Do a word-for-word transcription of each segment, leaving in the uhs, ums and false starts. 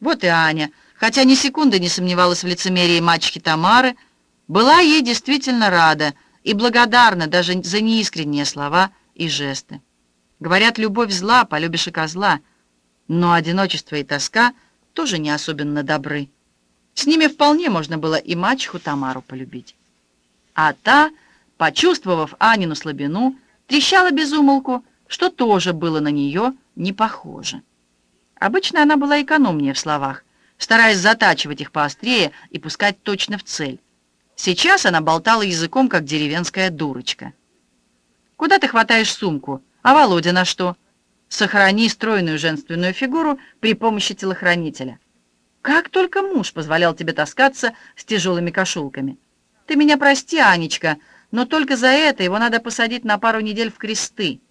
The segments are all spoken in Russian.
Вот и Аня, хотя ни секунды не сомневалась в лицемерии мачехи Тамары, была ей действительно рада и благодарна даже за неискренние слова и жесты. Говорят, любовь зла, полюбишь и козла, но одиночество и тоска тоже не особенно добры. С ними вполне можно было и мачеху Тамару полюбить. А та, почувствовав Анину слабину, трещала без умолку, что тоже было на нее не похоже. Обычно она была экономнее в словах, стараясь затачивать их поострее и пускать точно в цель. Сейчас она болтала языком, как деревенская дурочка. «Куда ты хватаешь сумку? А Володя на что?» «Сохрани стройную женственную фигуру при помощи телохранителя». «Как только муж позволял тебе таскаться с тяжелыми кошелками?» «Ты меня прости, Анечка, но только за это его надо посадить на пару недель в кресты».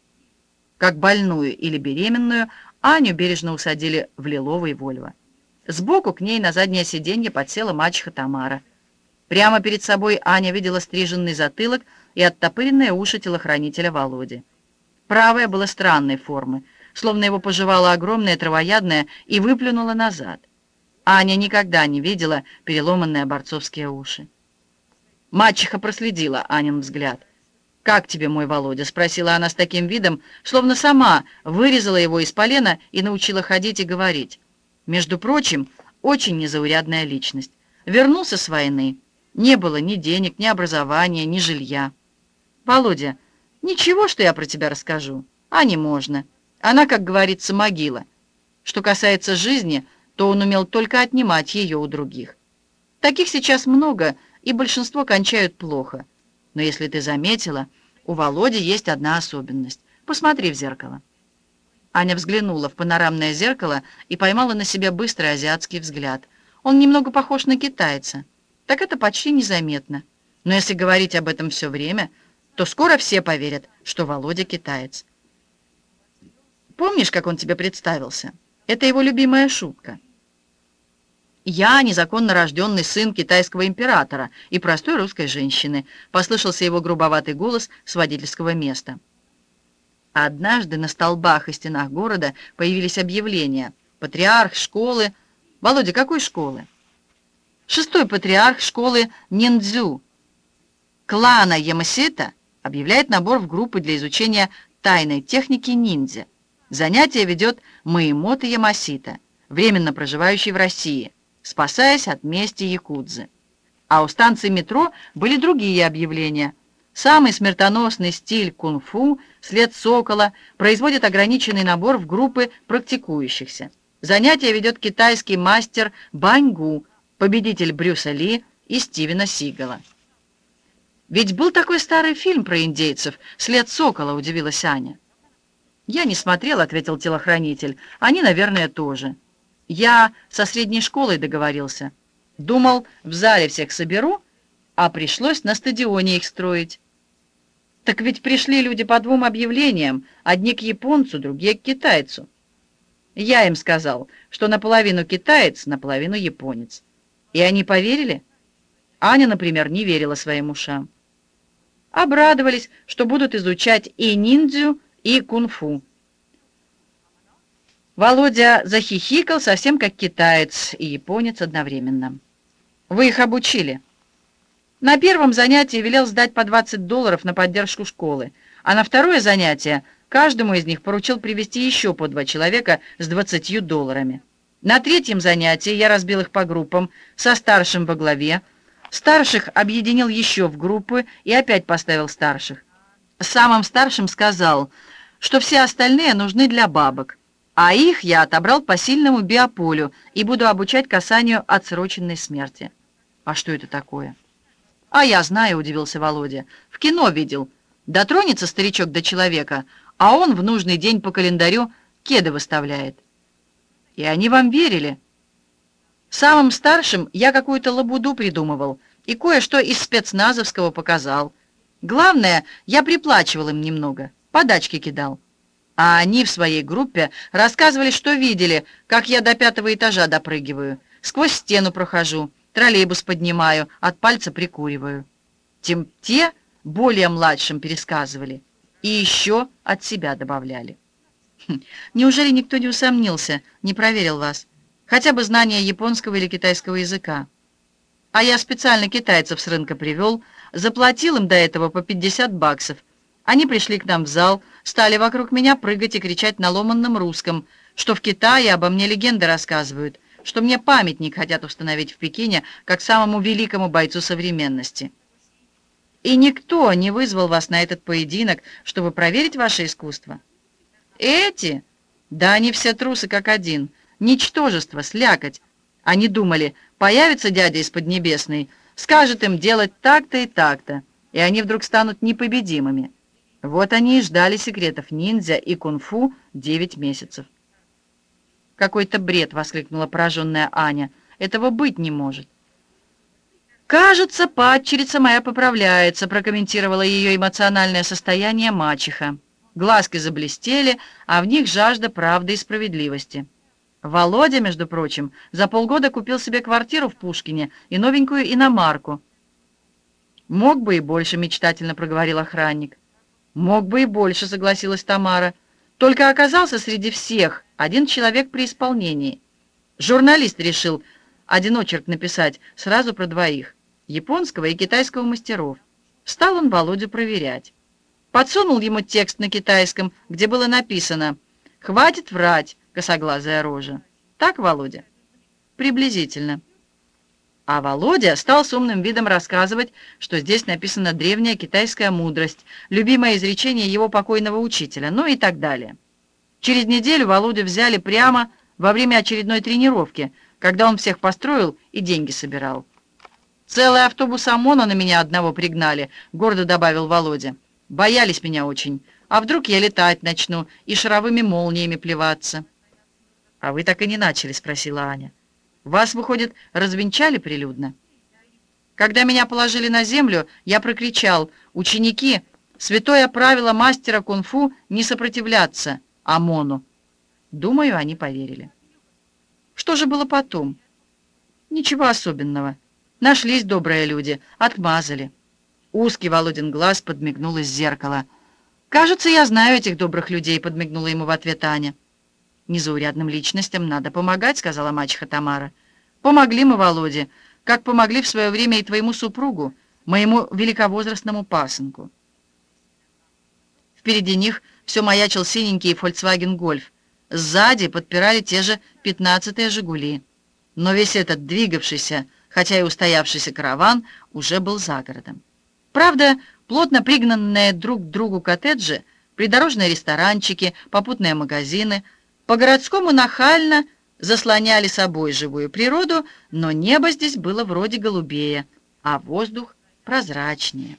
Как больную или беременную, Аню бережно усадили в лиловый Вольво. Сбоку к ней на заднее сиденье подсела мачеха Тамара. Прямо перед собой Аня видела стриженный затылок и оттопыренные уши телохранителя Володи. Правое было странной формы, словно его пожевала огромное травоядное и выплюнула назад. Аня никогда не видела переломанные борцовские уши. Мачеха проследила Анин взгляд. «Как тебе мой Володя?» — спросила она с таким видом, словно сама вырезала его из полена и научила ходить и говорить. Между прочим, очень незаурядная личность. Вернулся с войны. Не было ни денег, ни образования, ни жилья. «Володя, ничего, что я про тебя расскажу? А не можно. Она, как говорится, могила. Что касается жизни, то он умел только отнимать ее у других. Таких сейчас много, и большинство кончают плохо. Но если ты заметила, у Володи есть одна особенность. Посмотри в зеркало». Аня взглянула в панорамное зеркало и поймала на себе быстрый азиатский взгляд. Он немного похож на китайца. Так это почти незаметно. Но если говорить об этом все время, то скоро все поверят, что Володя китаец. Помнишь, как он тебе представился? Это его любимая шутка. «Я незаконно рожденный сын китайского императора и простой русской женщины», послышался его грубоватый голос с водительского места. Однажды на столбах и стенах города появились объявления. Патриарх школы... Володя, какой школы? Шестой патриарх школы ниндзю клана Ямасита объявляет набор в группы для изучения тайной техники ниндзя. Занятие ведет Маэмото Ямасита, временно проживающий в России, спасаясь от мести якудзы. А у станции метро были другие объявления. Самый смертоносный стиль кунг-фу, след сокола, производит ограниченный набор в группы практикующихся. Занятие ведет китайский мастер Баньгу, победитель Брюса Ли и Стивена Сигала. «Ведь был такой старый фильм про индейцев, «След сокола», — удивилась Аня. «Я не смотрел», — ответил телохранитель. «Они, наверное, тоже. Я со средней школой договорился. Думал, в зале всех соберу, а пришлось на стадионе их строить». «Так ведь пришли люди по двум объявлениям, одни к японцу, другие к китайцу». Я им сказал, что наполовину китаец, наполовину японец. И они поверили? Аня, например, не верила своим ушам. Обрадовались, что будут изучать и ниндзю, и кунг-фу. Володя захихикал совсем как китаец и японец одновременно. «Вы их обучили?» На первом занятии велел сдать по двадцать долларов на поддержку школы, а на второе занятие каждому из них поручил привезти еще по два человека с двадцатью долларами. На третьем занятии я разбил их по группам, со старшим во главе. Старших объединил еще в группы и опять поставил старших. Самым старшим сказал, что все остальные нужны для бабок, а их я отобрал по сильному биополю и буду обучать касанию отсроченной смерти. «А что это такое?» «А я знаю», — удивился Володя. «В кино видел. Дотронется старичок до человека, а он в нужный день по календарю кеды выставляет». «И они вам верили?» «Самым старшим я какую-то лабуду придумывал и кое-что из спецназовского показал. Главное, я приплачивал им немного, подачки кидал. А они в своей группе рассказывали, что видели, как я до пятого этажа допрыгиваю, сквозь стену прохожу, троллейбус поднимаю, от пальца прикуриваю. Тем те более младшим пересказывали и еще от себя добавляли». Хм, «Неужели никто не усомнился, не проверил вас?» Хотя бы знание японского или китайского языка. А я специально китайцев с рынка привел, заплатил им до этого по пятьдесят баксов. Они пришли к нам в зал, стали вокруг меня прыгать и кричать на ломанном русском, что в Китае обо мне легенды рассказывают, что мне памятник хотят установить в Пекине как самому великому бойцу современности. И никто не вызвал вас на этот поединок, чтобы проверить ваше искусство. Эти? Да они все трусы как один, ничтожество, слякоть. Они думали, появится дядя из Поднебесной, скажет им делать так-то и так-то, и они вдруг станут непобедимыми. Вот они и ждали секретов ниндзя и кунг-фу девять месяцев. «Какой-то бред!» — воскликнула пораженная Аня. «Этого быть не может!» «Кажется, падчерица моя поправляется», — прокомментировала ее эмоциональное состояние мачеха. Глазки заблестели, а в них жажда правды и справедливости. Володя, между прочим, за полгода купил себе квартиру в Пушкине и новенькую иномарку. «Мог бы и больше», — мечтательно проговорил охранник. «Мог бы и больше», — согласилась Тамара. «Только оказался среди всех один человек при исполнении. Журналист решил один очерк написать сразу про двоих, японского и китайского мастеров. Стал он Володю проверять. Подсунул ему текст на китайском, где было написано «Хватит врать, косоглазая рожа». Так, Володя?» «Приблизительно». А Володя стал с умным видом рассказывать, что здесь написана древняя китайская мудрость, любимое изречение его покойного учителя, ну и так далее. Через неделю Володю взяли прямо во время очередной тренировки, когда он всех построил и деньги собирал. «Целый автобус ОМОНа на меня одного пригнали», — гордо добавил Володя. «Боялись меня очень. А вдруг я летать начну и шаровыми молниями плеваться?» «А вы так и не начали?» — спросила Аня. «Вас, выходит, развенчали прилюдно?» «Когда меня положили на землю, я прокричал: ученики, святое правило мастера кунг-фу не сопротивляться ОМОНу». Думаю, они поверили. Что же было потом? Ничего особенного. Нашлись добрые люди, отмазали. Узкий Володин глаз подмигнул из зеркала. «Кажется, я знаю этих добрых людей», — подмигнула ему в ответ Аня. «Незаурядным личностям надо помогать», — сказала мачеха Тамара. «Помогли мы Володе, как помогли в свое время и твоему супругу, моему великовозрастному пасынку». Впереди них все маячил синенький Volkswagen Golf. Сзади подпирали те же пятнадцатые «Жигули». Но весь этот двигавшийся, хотя и устоявшийся караван уже был за городом. Правда, плотно пригнанные друг к другу коттеджи, придорожные ресторанчики, попутные магазины — по-городскому нахально заслоняли собой живую природу, но небо здесь было вроде голубее, а воздух прозрачнее.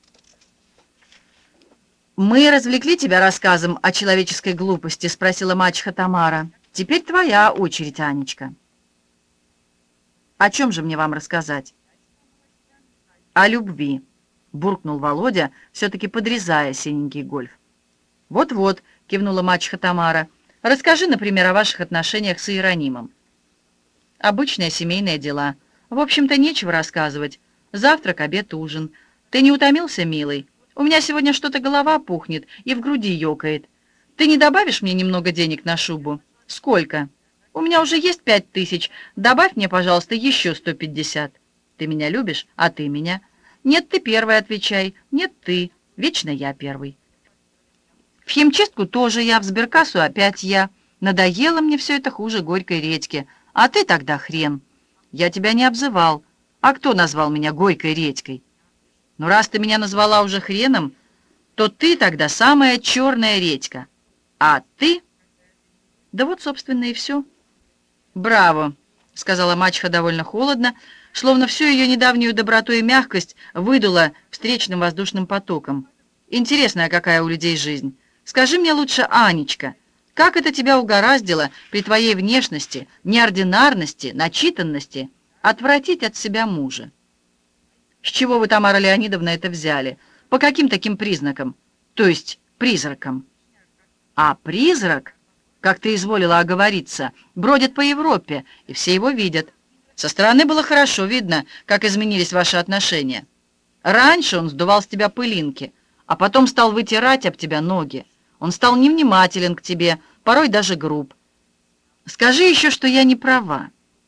«Мы развлекли тебя рассказом о человеческой глупости?» — спросила мачеха Тамара. «Теперь твоя очередь, Анечка». «О чем же мне вам рассказать?» «О любви», — буркнул Володя, все-таки подрезая синенький гольф. «Вот-вот», — кивнула мачеха Тамара. «Расскажи, например, о ваших отношениях с Иеронимом». «Обычные семейные дела. В общем-то, нечего рассказывать. Завтрак, обед, ужин. Ты не утомился, милый? У меня сегодня что-то голова пухнет и в груди ёкает. Ты не добавишь мне немного денег на шубу?» «Сколько?» «У меня уже есть пять тысяч. Добавь мне, пожалуйста, еще сто пятьдесят. Ты меня любишь, а ты меня?» «Нет, ты первый отвечай. Нет, ты. Вечно я первый». «В химчистку тоже я, в сберкассу опять я. Надоело мне все это хуже горькой редьки. А ты тогда хрен. Я тебя не обзывал. А кто назвал меня горькой редькой? Ну, раз ты меня назвала уже хреном, то ты тогда самая черная редька. А ты...» «Да вот, собственно, и все». «Браво», — сказала мачеха довольно холодно, словно всю ее недавнюю доброту и мягкость выдула встречным воздушным потоком. «Интересная какая у людей жизнь. Скажи мне лучше, Анечка, как это тебя угораздило при твоей внешности, неординарности, начитанности отвратить от себя мужа?» «С чего вы, Тамара Леонидовна, это взяли? По каким таким признакам? То есть призракам?» «А призрак, как ты изволила оговориться, бродит по Европе, и все его видят. Со стороны было хорошо видно, как изменились ваши отношения. Раньше он сдувал с тебя пылинки, а потом стал вытирать об тебя ноги. Он стал невнимателен к тебе, порой даже груб. Скажи еще, что я не права».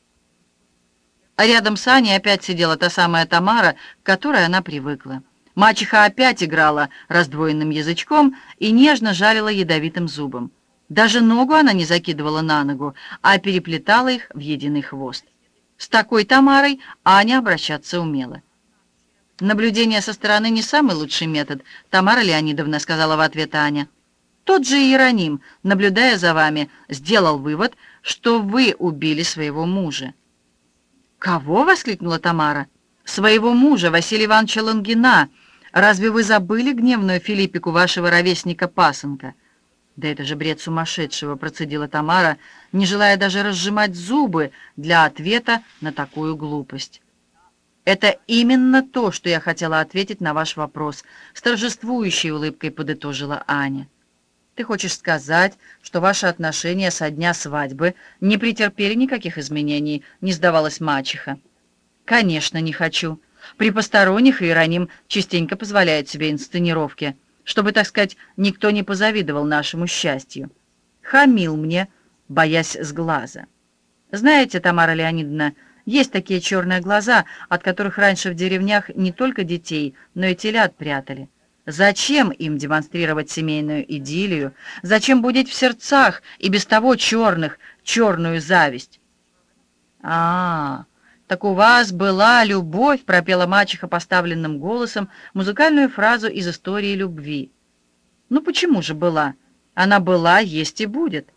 А рядом с Аней опять сидела та самая Тамара, к которой она привыкла. Мачеха опять играла раздвоенным язычком и нежно жалила ядовитым зубом. Даже ногу она не закидывала на ногу, а переплетала их в единый хвост. С такой Тамарой Аня обращаться умела. «Наблюдение со стороны не самый лучший метод», — Тамара Леонидовна сказала в ответ Аня. «Тот же Иероним, наблюдая за вами, сделал вывод, что вы убили своего мужа». «Кого?» — воскликнула Тамара. «Своего мужа, Василия Ивановича Лунгина. Разве вы забыли гневную Филиппику вашего ровесника Пасынка?» «Да это же бред сумасшедшего», — процедила Тамара, не желая даже разжимать зубы для ответа на такую глупость. «Это именно то, что я хотела ответить на ваш вопрос», — с торжествующей улыбкой подытожила Аня. «Ты хочешь сказать, что ваши отношения со дня свадьбы не претерпели никаких изменений?» — не сдавалась мачеха. «Конечно, не хочу. При посторонних Иероним частенько позволяет себе инсценировки, чтобы, так сказать, никто не позавидовал нашему счастью. Хамил мне, боясь сглаза. Знаете, Тамара Леонидовна, есть такие черные глаза, от которых раньше в деревнях не только детей, но и телят прятали. Зачем им демонстрировать семейную идиллию? Зачем будить в сердцах и без того черных черную зависть?» «А, так у вас была любовь», — пропела мачеха поставленным голосом музыкальную фразу из истории любви. «Ну почему же была? Она была, есть и будет».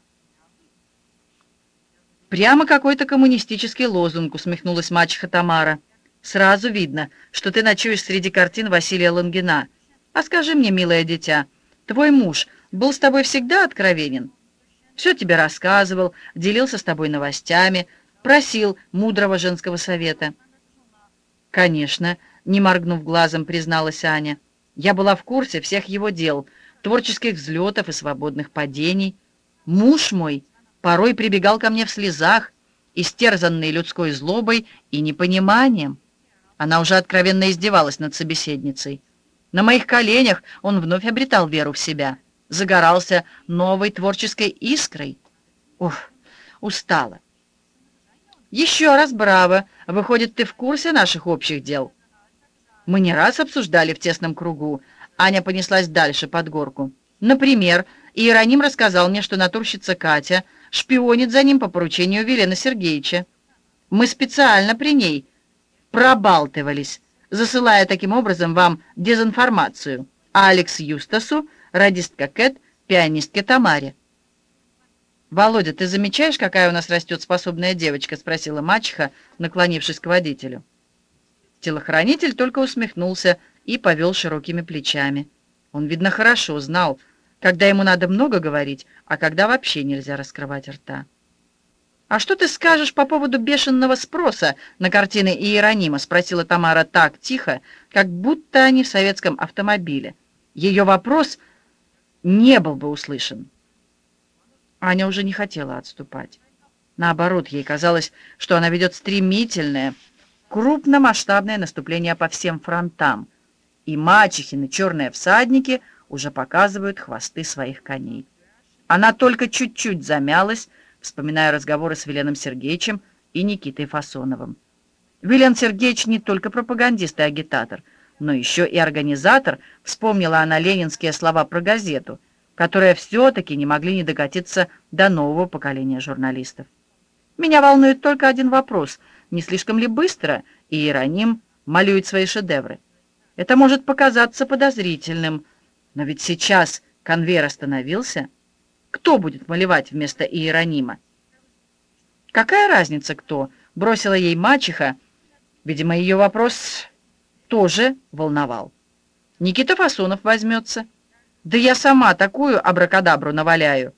«Прямо какой-то коммунистический лозунг», — усмехнулась мачеха Тамара. «Сразу видно, что ты ночуешь среди картин Василия Лунгина. А скажи мне, милое дитя, твой муж был с тобой всегда откровенен? Все тебе рассказывал, делился с тобой новостями, просил мудрого женского совета?» «Конечно», — не моргнув глазом, призналась Аня. «Я была в курсе всех его дел, творческих взлетов и свободных падений. Муж мой порой прибегал ко мне в слезах, истерзанный людской злобой и непониманием». Она уже откровенно издевалась над собеседницей. «На моих коленях он вновь обретал веру в себя, загорался новой творческой искрой». Ух, устала. «Еще раз браво! Выходит, ты в курсе наших общих дел?» «Мы не раз обсуждали в тесном кругу». Аня понеслась дальше, под горку. «Например, Иероним рассказал мне, что натурщица Катя шпионит за ним по поручению Велена Сергеевича. Мы специально при ней пробалтывались, засылая таким образом вам дезинформацию, а Алекс Юстасу, радистка Кэт, пианистке Тамаре». «Володя, ты замечаешь, какая у нас растет способная девочка?» — спросила мачеха, наклонившись к водителю. Телохранитель только усмехнулся и повел широкими плечами. Он, видно, хорошо знал, когда ему надо много говорить, а когда вообще нельзя раскрывать рта. «А что ты скажешь по поводу бешеного спроса на картины Иеронима?» — спросила Тамара так тихо, как будто они в советском автомобиле. Ее вопрос не был бы услышан. Аня уже не хотела отступать. Наоборот, ей казалось, что она ведет стремительное, крупномасштабное наступление по всем фронтам, и мачехины черные всадники уже показывают хвосты своих коней. Она только чуть-чуть замялась, вспоминая разговоры с Веленом Сергеевичем и Никитой Фасоновым. Велен Сергеевич не только пропагандист и агитатор, но еще и организатор, вспомнила она ленинские слова про газету, которые все-таки не могли не докатиться до нового поколения журналистов. «Меня волнует только один вопрос. Не слишком ли быстро Иероним малюет свои шедевры? Это может показаться подозрительным, но ведь сейчас конвейер остановился. Кто будет малевать вместо Иеронима?» «Какая разница, кто?» — бросила ей мачеха. Видимо, ее вопрос тоже волновал. «Никита Фасонов возьмется. Да я сама такую абракадабру наваляю».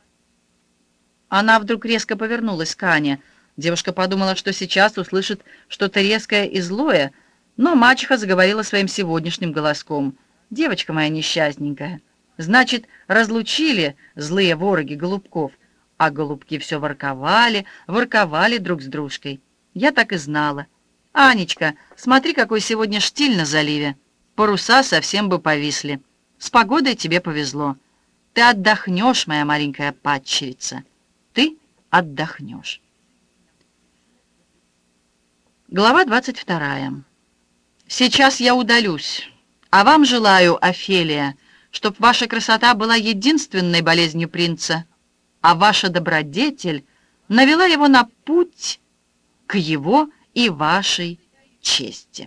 Она вдруг резко повернулась к Ане. Девушка подумала, что сейчас услышит что-то резкое и злое, но мачеха заговорила своим сегодняшним голоском. «Девочка моя несчастненькая, значит, разлучили злые вороги голубков, а голубки все ворковали, ворковали друг с дружкой. Я так и знала. Анечка, смотри, какой сегодня штиль на заливе. Паруса совсем бы повисли. С погодой тебе повезло. Ты отдохнешь, моя маленькая падчерица. Ты отдохнешь. Глава двадцать вторая. Сейчас я удалюсь, а вам желаю, Офелия, чтоб ваша красота была единственной болезнью принца, а ваша добродетель навела его на путь к его и вашей чести.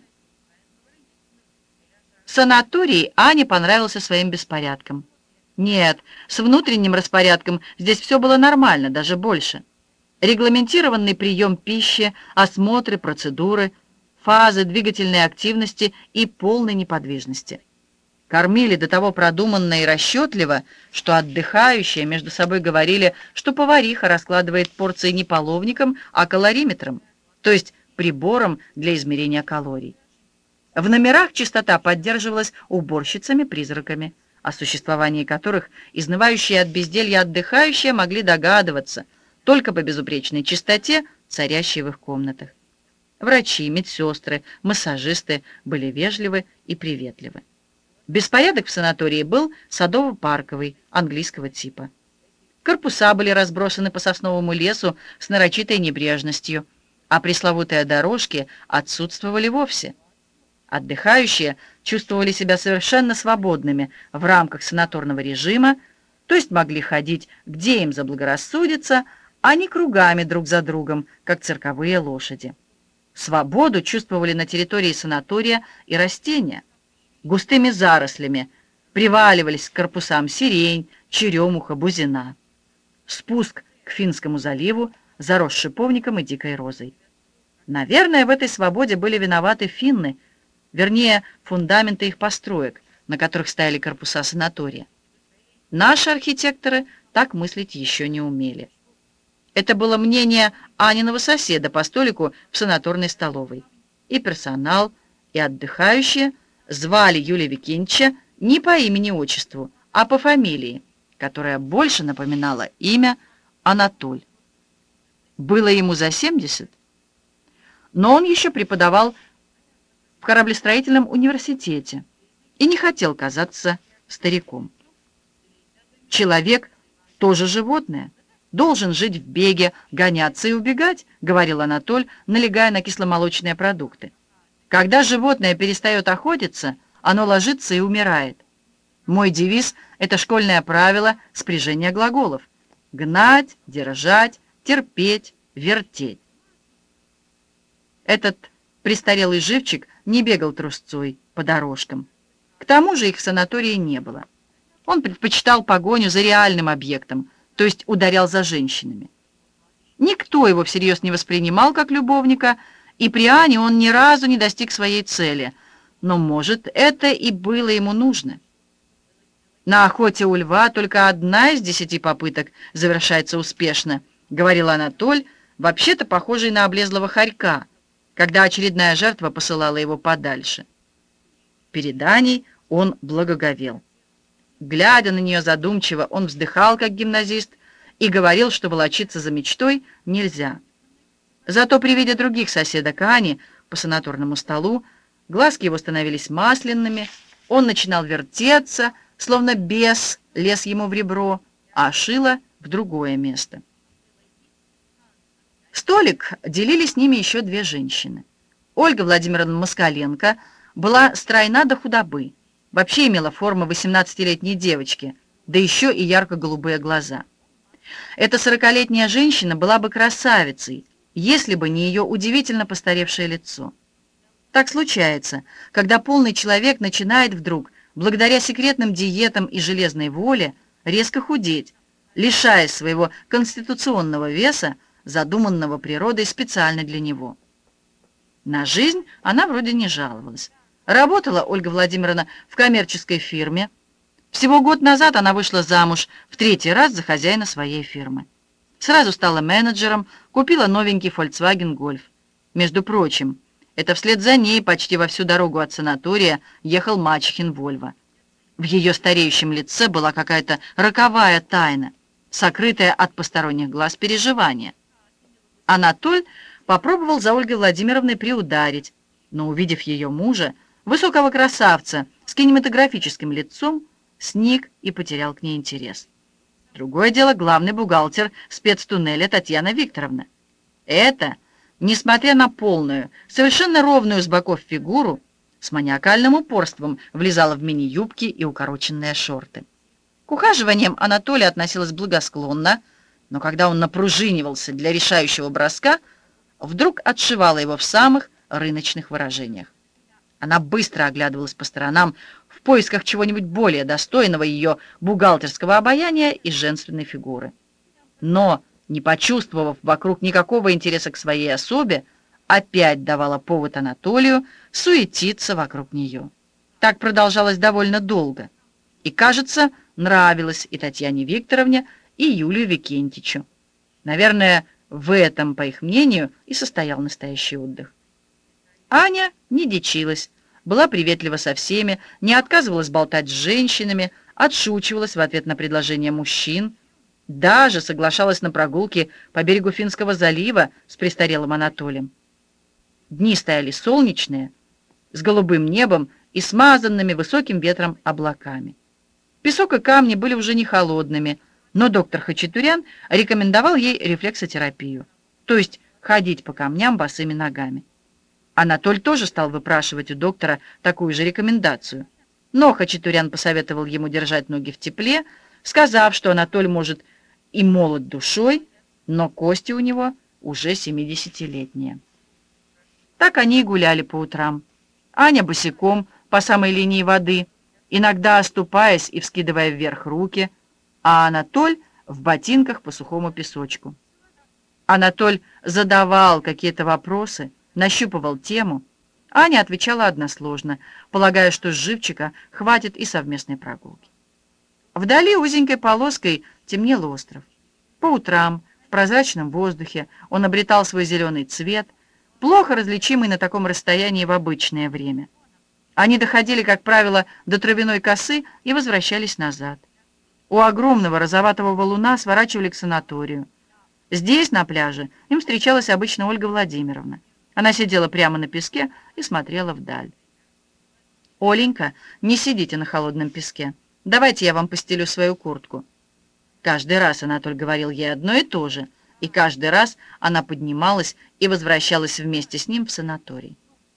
Санаторий Ане понравился своим беспорядком. Нет, с внутренним распорядком здесь все было нормально, даже больше. Регламентированный прием пищи, осмотры, процедуры, фазы двигательной активности и полной неподвижности. Кормили до того продуманно и расчетливо, что отдыхающие между собой говорили, что повариха раскладывает порции не половником, а калориметром, то есть прибором для измерения калорий. В номерах чистота поддерживалась уборщицами-призраками, о существовании которых изнывающие от безделья отдыхающие могли догадываться только по безупречной чистоте, царящей в их комнатах. Врачи, медсестры, массажисты были вежливы и приветливы. Беспорядок в санатории был садово-парковый, английского типа. Корпуса были разбросаны по сосновому лесу с нарочитой небрежностью, а пресловутые дорожки отсутствовали вовсе. Отдыхающие чувствовали себя совершенно свободными в рамках санаторного режима, то есть могли ходить, где им заблагорассудится, а не кругами друг за другом, как цирковые лошади. Свободу чувствовали на территории санатория и растения. Густыми зарослями приваливались к корпусам сирень, черемуха, бузина. Спуск к Финскому заливу зарос шиповником и дикой розой. Наверное, в этой свободе были виноваты финны, вернее, фундаменты их построек, на которых стояли корпуса санатория. Наши архитекторы так мыслить еще не умели. Это было мнение Аниного соседа по столику в санаторной столовой. И персонал, и отдыхающие звали Юлия Викентьевича не по имени-отчеству, а по фамилии, которая больше напоминала имя Анатоль. Было ему за семьдесят, но он еще преподавал в кораблестроительном университете и не хотел казаться стариком. Человек тоже животное, должен жить в беге, гоняться и убегать, говорил Анатоль, налегая на кисломолочные продукты. Когда животное перестает охотиться, оно ложится и умирает. Мой девиз — это школьное правило спряжения глаголов: гнать, держать, терпеть, вертеть. Этот престарелый живчик не бегал трусцой по дорожкам. К тому же их в санатории не было. Он предпочитал погоню за реальным объектом, то есть ударял за женщинами. Никто его всерьез не воспринимал как любовника, и при Ане он ни разу не достиг своей цели. Но, может, это и было ему нужно. На охоте у льва только одна из десяти попыток завершается успешно, говорил Анатоль, вообще-то похожий на облезлого хорька, когда очередная жертва посылала его подальше. Перед Аней он благоговел. Глядя на нее задумчиво, он вздыхал, как гимназист, и говорил, что волочиться за мечтой нельзя. Зато при виде других соседок Ани по санаторному столу глазки его становились масляными, он начинал вертеться, словно бес лез ему в ребро, а шило в другое место. Столик делили с ними еще две женщины. Ольга Владимировна Москаленко была стройна до худобы, вообще имела форму восемнадцатилетней девочки, да еще и ярко-голубые глаза. Эта сорокалетняя женщина была бы красавицей, если бы не ее удивительно постаревшее лицо. Так случается, когда полный человек начинает вдруг, благодаря секретным диетам и железной воле, резко худеть, лишаясь своего конституционного веса, задуманного природой специально для него. На жизнь она вроде не жаловалась. Работала Ольга Владимировна в коммерческой фирме. Всего год назад она вышла замуж в третий раз за хозяина своей фирмы. Сразу стала менеджером, купила новенький Volkswagen Golf. Между прочим, это вслед за ней почти во всю дорогу от санатория ехал мачехин Вольво. В ее стареющем лице была какая-то роковая тайна, сокрытая от посторонних глаз переживания. Анатоль попробовал за Ольгой Владимировной приударить, но, увидев ее мужа, высокого красавца с кинематографическим лицом, сник и потерял к ней интерес. Другое дело главный бухгалтер спецтуннеля Татьяна Викторовна. Это, несмотря на полную, совершенно ровную с боков фигуру, с маниакальным упорством влезала в мини-юбки и укороченные шорты. К ухаживаниям Анатолия относилась благосклонно, но когда он напружинивался для решающего броска, вдруг отшивала его в самых рыночных выражениях. Она быстро оглядывалась по сторонам в поисках чего-нибудь более достойного ее бухгалтерского обаяния и женственной фигуры. Но, не почувствовав вокруг никакого интереса к своей особе, опять давала повод Анатолию суетиться вокруг нее. Так продолжалось довольно долго. И, кажется, нравилось и Татьяне Викторовне, и Юлию Викентичу. Наверное, в этом, по их мнению, и состоял настоящий отдых. Аня не дичилась, была приветлива со всеми, не отказывалась болтать с женщинами, отшучивалась в ответ на предложения мужчин, даже соглашалась на прогулки по берегу Финского залива с престарелым Анатолием. Дни стояли солнечные, с голубым небом и смазанными высоким ветром облаками. Песок и камни были уже не холодными, но доктор Хачатурян рекомендовал ей рефлексотерапию, то есть ходить по камням босыми ногами. Анатоль тоже стал выпрашивать у доктора такую же рекомендацию, но Хачатурян посоветовал ему держать ноги в тепле, сказав, что Анатоль, может, и молод душой, но кости у него уже семидесятилетние. Так они и гуляли по утрам. Аня босиком по самой линии воды, иногда оступаясь и вскидывая вверх руки, а Анатоль в ботинках по сухому песочку. Анатоль задавал какие-то вопросы, нащупывал тему. Аня отвечала односложно, полагая, что с живчика хватит и совместной прогулки. Вдали узенькой полоской темнел остров. По утрам в прозрачном воздухе он обретал свой зеленый цвет, плохо различимый на таком расстоянии в обычное время. Они доходили, как правило, до травяной косы и возвращались назад. У огромного розоватого валуна сворачивали к санаторию. Здесь, на пляже, им встречалась обычно Ольга Владимировна. Она сидела прямо на песке и смотрела вдаль. «Оленька, не сидите на холодном песке. Давайте я вам постелю свою куртку». Каждый раз Анатоль говорил ей одно и то же, и каждый раз она поднималась и возвращалась вместе с ним в санаторий.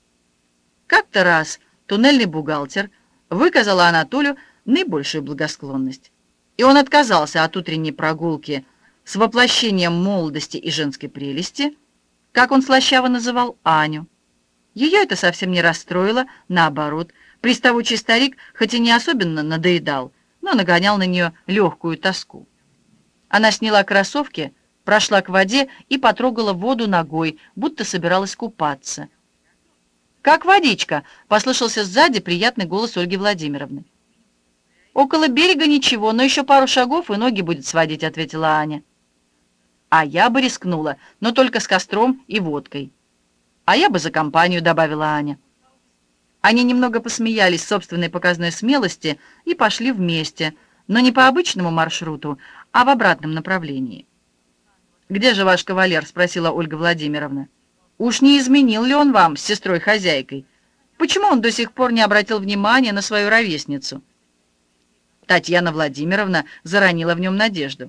Как-то раз туннельный бухгалтер выказал Анатолию наибольшую благосклонность, и он отказался от утренней прогулки с воплощением молодости и женской прелести, как он слащаво называл Аню. Ее это совсем не расстроило, наоборот, приставучий старик, хоть и не особенно надоедал, но нагонял на нее легкую тоску. Она сняла кроссовки, прошла к воде и потрогала воду ногой, будто собиралась купаться. «Как водичка!» — послышался сзади приятный голос Ольги Владимировны. «Около берега ничего, но еще пару шагов, и ноги будет сводить», — ответила Аня. «А я бы рискнула, но только с костром и водкой». «А я бы за компанию», — добавила Аня. Они немного посмеялись собственной показной смелости и пошли вместе, но не по обычному маршруту, а в обратном направлении. «Где же ваш кавалер?» — спросила Ольга Владимировна. «Уж не изменил ли он вам с сестрой-хозяйкой? Почему он до сих пор не обратил внимания на свою ровесницу?» Татьяна Владимировна заронила в нем надежду.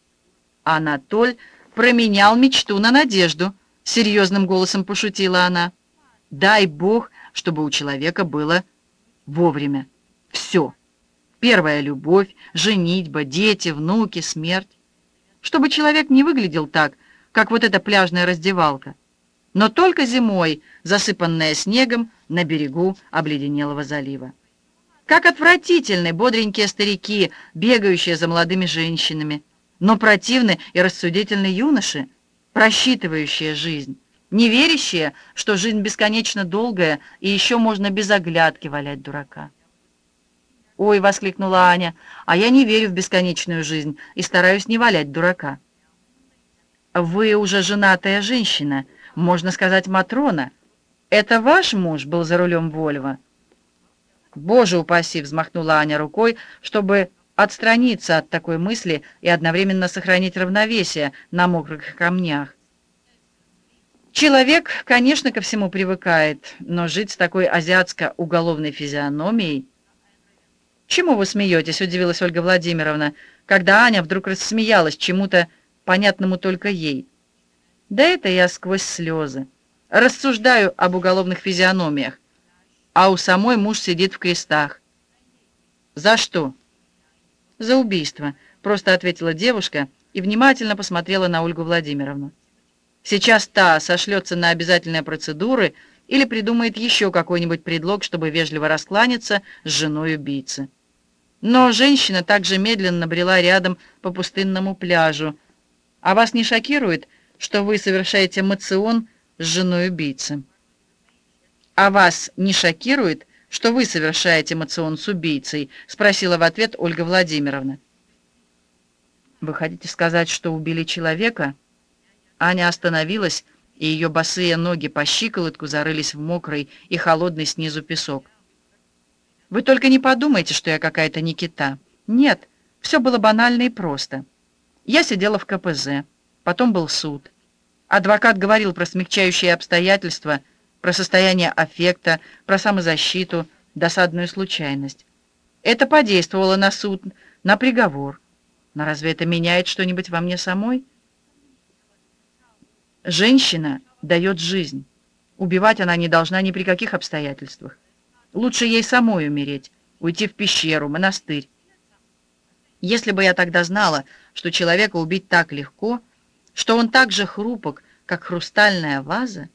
«Анатоль променял мечту на надежду», — серьезным голосом пошутила она. «Дай Бог, чтобы у человека было вовремя все. Первая любовь, женитьба, дети, внуки, смерть. Чтобы человек не выглядел так, как вот эта пляжная раздевалка, но только зимой, засыпанная снегом на берегу обледенелого залива. Как отвратительны бодренькие старики, бегающие за молодыми женщинами, но противны и рассудительны юноши, просчитывающие жизнь, не верящие, что жизнь бесконечно долгая и еще можно без оглядки валять дурака. «Ой!» — воскликнула Аня, «а я не верю в бесконечную жизнь и стараюсь не валять дурака». «Вы уже женатая женщина, можно сказать, Матрона. Это ваш муж был за рулем Вольво?» «Боже упаси!» — взмахнула Аня рукой, чтобы отстраниться от такой мысли и одновременно сохранить равновесие на мокрых камнях. Человек, конечно, ко всему привыкает, но жить с такой азиатско-уголовной физиономией... «Чему вы смеетесь?» — удивилась Ольга Владимировна, когда Аня вдруг рассмеялась чему-то понятному только ей. «Да это я сквозь слезы. Рассуждаю об уголовных физиономиях, а у самой муж сидит в крестах». «За что?» «За убийство», — просто ответила девушка и внимательно посмотрела на Ольгу Владимировну. Сейчас та сошлется на обязательные процедуры или придумает еще какой-нибудь предлог, чтобы вежливо раскланяться с женой убийцы. Но женщина также медленно брела рядом по пустынному пляжу. «А вас не шокирует, что вы совершаете моцион с женой убийцы?» «А вас не шокирует, что вы совершаете моцион с убийцей?» — спросила в ответ Ольга Владимировна. «Вы хотите сказать, что убили человека?» Аня остановилась, и ее босые ноги по щиколотку зарылись в мокрый и холодный снизу песок. «Вы только не подумайте, что я какая-то Никита. Нет, все было банально и просто. Я сидела в ка пэ зэ, потом был суд. Адвокат говорил про смягчающие обстоятельства, про состояние аффекта, про самозащиту, досадную случайность. Это подействовало на суд, на приговор. Но разве это меняет что-нибудь во мне самой? Женщина дает жизнь. Убивать она не должна ни при каких обстоятельствах. Лучше ей самой умереть, уйти в пещеру, монастырь. Если бы я тогда знала, что человека убить так легко, что он так же хрупок, как хрустальная ваза.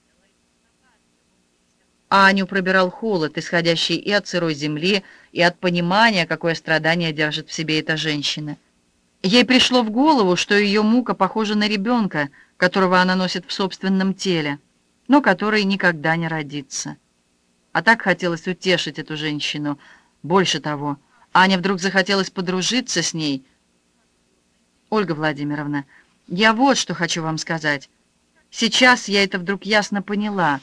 Аню пробирал холод, исходящий и от сырой земли, и от понимания, какое страдание держит в себе эта женщина. Ей пришло в голову, что ее мука похожа на ребенка, которого она носит в собственном теле, но который никогда не родится. А так хотелось утешить эту женщину. Больше того, Ане вдруг захотелось подружиться с ней. «Ольга Владимировна, я вот что хочу вам сказать. Сейчас я это вдруг ясно поняла.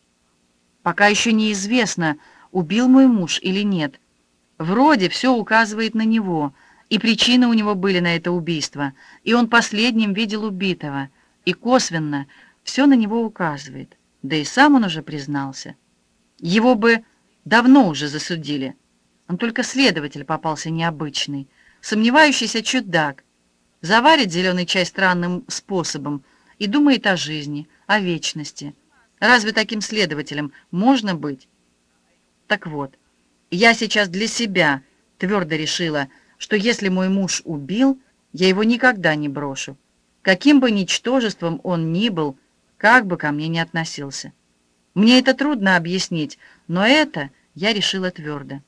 Пока еще неизвестно, убил мой муж или нет. Вроде все указывает на него, и причины у него были на это убийство, и он последним видел убитого, и косвенно все на него указывает. Да и сам он уже признался. Его бы давно уже засудили. Он только следователь попался необычный, сомневающийся чудак. Заварит зеленый чай странным способом и думает о жизни, о вечности. Разве таким следователем можно быть? Так вот, я сейчас для себя твердо решила, что если мой муж убил, я его никогда не брошу. Каким бы ничтожеством он ни был, как бы ко мне ни относился. Мне это трудно объяснить, но это я решила твердо.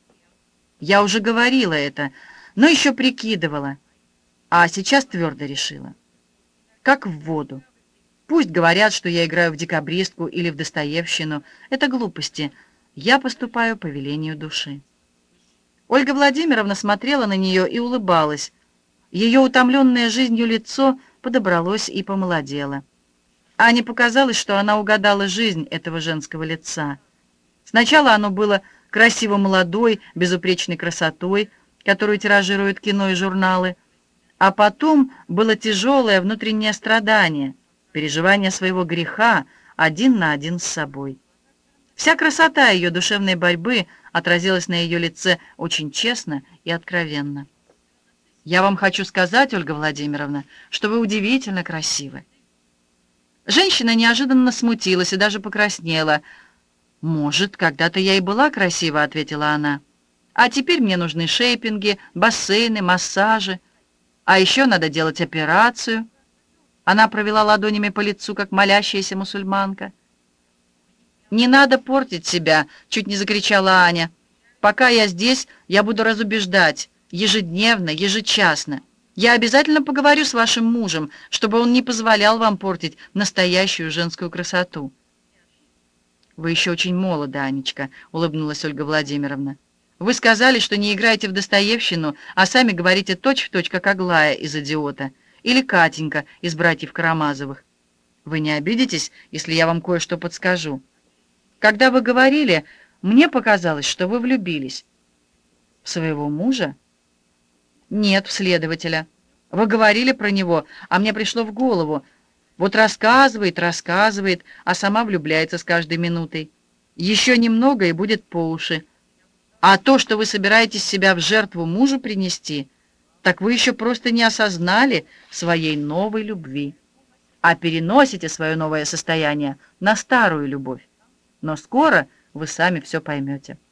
Я уже говорила это, но еще прикидывала, а сейчас твердо решила. Как в воду. Пусть говорят, что я играю в декабристку или в Достоевщину. Это глупости. Я поступаю по велению души. Ольга Владимировна смотрела на нее и улыбалась. Ее утомленное жизнью лицо подобралось и помолодело. Ане показалось, что она угадала жизнь этого женского лица. Сначала оно было красиво молодой, безупречной красотой, которую тиражируют кино и журналы, а потом было тяжелое внутреннее страдание, переживание своего греха один на один с собой. Вся красота ее душевной борьбы отразилась на ее лице очень честно и откровенно. «Я вам хочу сказать, Ольга Владимировна, что вы удивительно красивы». Женщина неожиданно смутилась и даже покраснела. «Может, когда-то я и была красива», — ответила она. «А теперь мне нужны шейпинги, бассейны, массажи. А еще надо делать операцию». Она провела ладонями по лицу, как молящаяся мусульманка. «Не надо портить себя!» — чуть не закричала Аня. «Пока я здесь, я буду разубеждать, ежедневно, ежечасно. Я обязательно поговорю с вашим мужем, чтобы он не позволял вам портить настоящую женскую красоту». «Вы еще очень молоды, Анечка», — улыбнулась Ольга Владимировна. «Вы сказали, что не играете в Достоевщину, а сами говорите точь-в-точь, как Аглая из «Идиота» или Катенька из «Братьев Карамазовых». Вы не обидитесь, если я вам кое-что подскажу? Когда вы говорили, мне показалось, что вы влюбились». «В своего мужа?» «Нет, в следователя. Вы говорили про него, а мне пришло в голову. Вот рассказывает, рассказывает, а сама влюбляется с каждой минутой. Еще немного и будет по уши. А то, что вы собираетесь себя в жертву мужу принести, так вы еще просто не осознали своей новой любви, а переносите свое новое состояние на старую любовь. Но скоро вы сами все поймете.